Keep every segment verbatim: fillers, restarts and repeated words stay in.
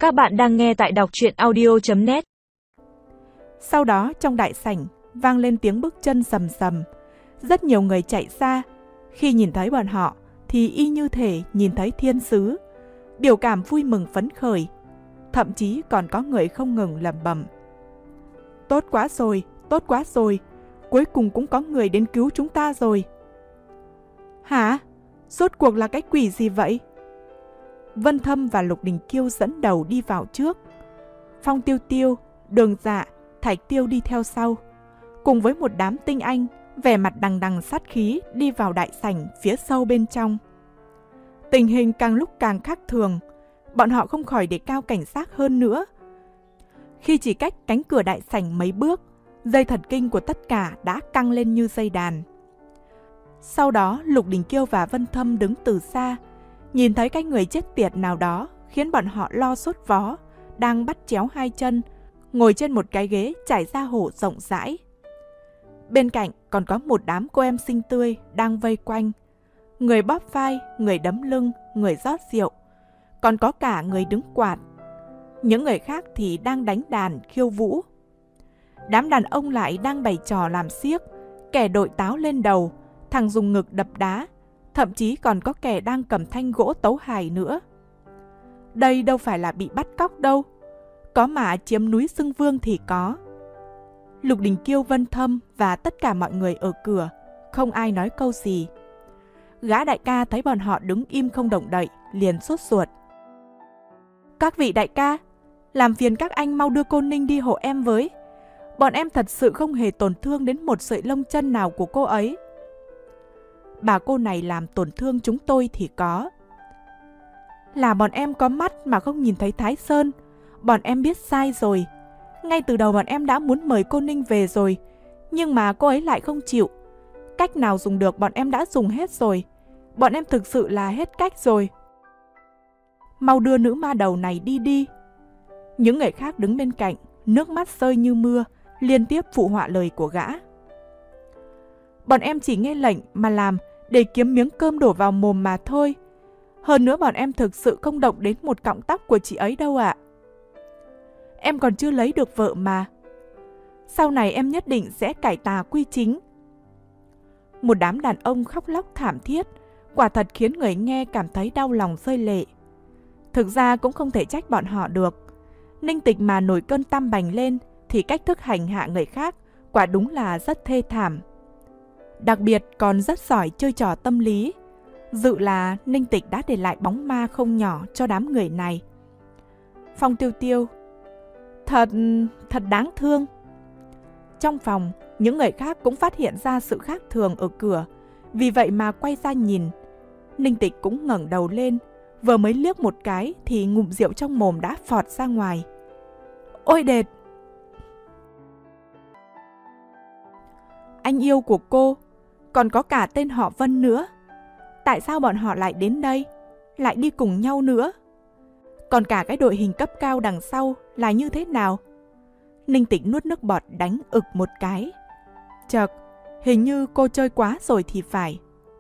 Các bạn đang nghe tại đọc truyện audio chấm net. Sau đó trong đại sảnh vang lên tiếng bước chân sầm sầm. Rất nhiều người chạy xa. Khi nhìn thấy bọn họ thì y như thể nhìn thấy thiên sứ. Biểu cảm vui mừng phấn khởi. Thậm chí còn có người không ngừng lẩm bẩm: Tốt quá rồi, tốt quá rồi. Cuối cùng cũng có người đến cứu chúng ta rồi. Hả? Rốt cuộc là cái quỷ gì vậy? Vân Thâm và Lục Đình Kiêu dẫn đầu đi vào trước. Phong Tiêu Tiêu, Đường Dạ, Thạch Tiêu đi theo sau. Cùng với một đám tinh anh, vẻ mặt đằng đằng sát khí đi vào đại sảnh phía sâu bên trong. Tình hình càng lúc càng khác thường. Bọn họ không khỏi đề cao cảnh giác hơn nữa. Khi chỉ cách cánh cửa đại sảnh mấy bước, dây thần kinh của tất cả đã căng lên như dây đàn. Sau đó Lục Đình Kiêu và Vân Thâm đứng từ xa, nhìn thấy cái người chết tiệt nào đó khiến bọn họ lo sốt vó, đang bắt chéo hai chân, ngồi trên một cái ghế trải da hổ rộng rãi. Bên cạnh còn có một đám cô em xinh tươi đang vây quanh. Người bóp vai, người đấm lưng, người rót rượu. Còn có cả người đứng quạt. Những người khác thì đang đánh đàn, khiêu vũ. Đám đàn ông lại đang bày trò làm xiếc, kẻ đội táo lên đầu, thằng dùng ngực đập đá, thậm chí còn có kẻ đang cầm thanh gỗ tấu hài nữa. Đây đâu phải là bị bắt cóc đâu, có mà chiếm núi xưng vương thì có. Lục Đình Kiêu, Vân Thâm và tất cả mọi người ở cửa, không ai nói câu gì. Gã đại ca thấy bọn họ đứng im không động đậy, liền sốt ruột. Các vị đại ca, làm phiền các anh mau đưa cô Ninh đi hộ em với. Bọn em thật sự không hề tổn thương đến một sợi lông chân nào của cô ấy. Bà cô này làm tổn thương chúng tôi thì có. Là bọn em có mắt mà không nhìn thấy Thái Sơn. Bọn em biết sai rồi. Ngay từ đầu bọn em đã muốn mời cô Ninh về rồi, nhưng mà cô ấy lại không chịu. Cách nào dùng được bọn em đã dùng hết rồi. Bọn em thực sự là hết cách rồi. Mau đưa nữ ma đầu này đi đi. Những người khác đứng bên cạnh, nước mắt rơi như mưa, liên tiếp phụ họa lời của gã. Bọn em chỉ nghe lệnh mà làm để kiếm miếng cơm đổ vào mồm mà thôi. Hơn nữa bọn em thực sự không động đến một cọng tóc của chị ấy đâu ạ. Em còn chưa lấy được vợ mà. Sau này em nhất định sẽ cải tà quy chính. Một đám đàn ông khóc lóc thảm thiết, quả thật khiến người nghe cảm thấy đau lòng rơi lệ. Thực ra cũng không thể trách bọn họ được. Ninh Tịch mà nổi cơn tam bành lên thì cách thức hành hạ người khác quả đúng là rất thê thảm. Đặc biệt còn rất giỏi chơi trò tâm lý. Dự là Ninh Tịch đã để lại bóng ma không nhỏ cho đám người này. Phong Tiêu Tiêu: Thật, thật đáng thương. Trong phòng, những người khác cũng phát hiện ra sự khác thường ở cửa, vì vậy mà quay ra nhìn. Ninh Tịch cũng ngẩng đầu lên, vừa mới liếc một cái thì ngụm rượu trong mồm đã phọt ra ngoài. Ôi đệt! Anh yêu của cô, còn có cả tên họ Vân nữa. Tại sao bọn họ lại đến đây, lại đi cùng nhau nữa? Còn cả cái đội hình cấp cao đằng sau là như thế nào? Ninh Tịch nuốt nước bọt đánh ực một cái. Chợt, hình như cô chơi quá rồi thì phải.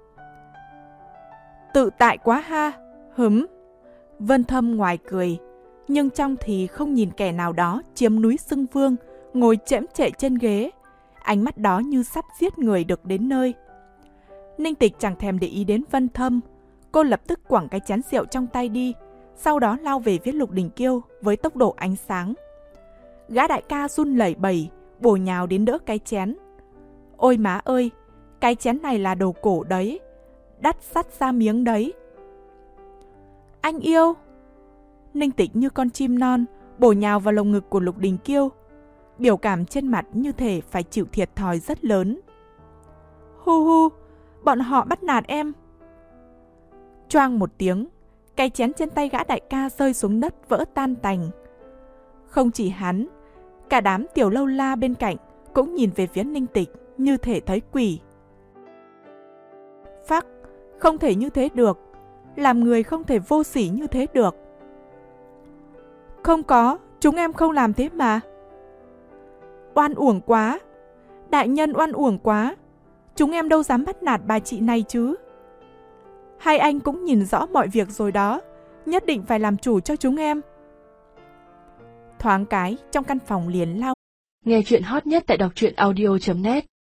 Tự tại quá ha, hửm. Vân Thâm ngoài cười, nhưng trong thì không nhìn kẻ nào đó chiếm núi xưng vương, ngồi chễm chệ trên ghế. Ánh mắt đó như sắp giết người được đến nơi. Ninh Tịch chẳng thèm để ý đến Vân Thâm. Cô lập tức quẳng cái chén rượu trong tay đi, sau đó lao về phía Lục Đình Kiêu với tốc độ ánh sáng. Gã đại ca run lẩy bẩy, bổ nhào đến đỡ cái chén. Ôi má ơi, cái chén này là đồ cổ đấy, đắt sắt ra miếng đấy. Anh yêu! Ninh Tịch như con chim non, bổ nhào vào lồng ngực của Lục Đình Kiêu. Biểu cảm trên mặt như thể phải chịu thiệt thòi rất lớn. Hu hu, bọn họ bắt nạt em. Choang một tiếng, cái chén trên tay gã đại ca rơi xuống đất vỡ tan tành. Không chỉ hắn, cả đám tiểu lâu la bên cạnh cũng nhìn về phía Ninh Tịch như thể thấy quỷ. Phắc, không thể như thế được. Làm người không thể vô sỉ như thế được. Không có, chúng em không làm thế mà. Oan uổng quá. Đại nhân oan uổng quá. Chúng em đâu dám bắt nạt bà chị này chứ. Hai anh cũng nhìn rõ mọi việc rồi đó. Nhất định phải làm chủ cho chúng em. Thoáng cái trong căn phòng liền lao. Nghe chuyện hot nhất tại đọc truyện audio chấm net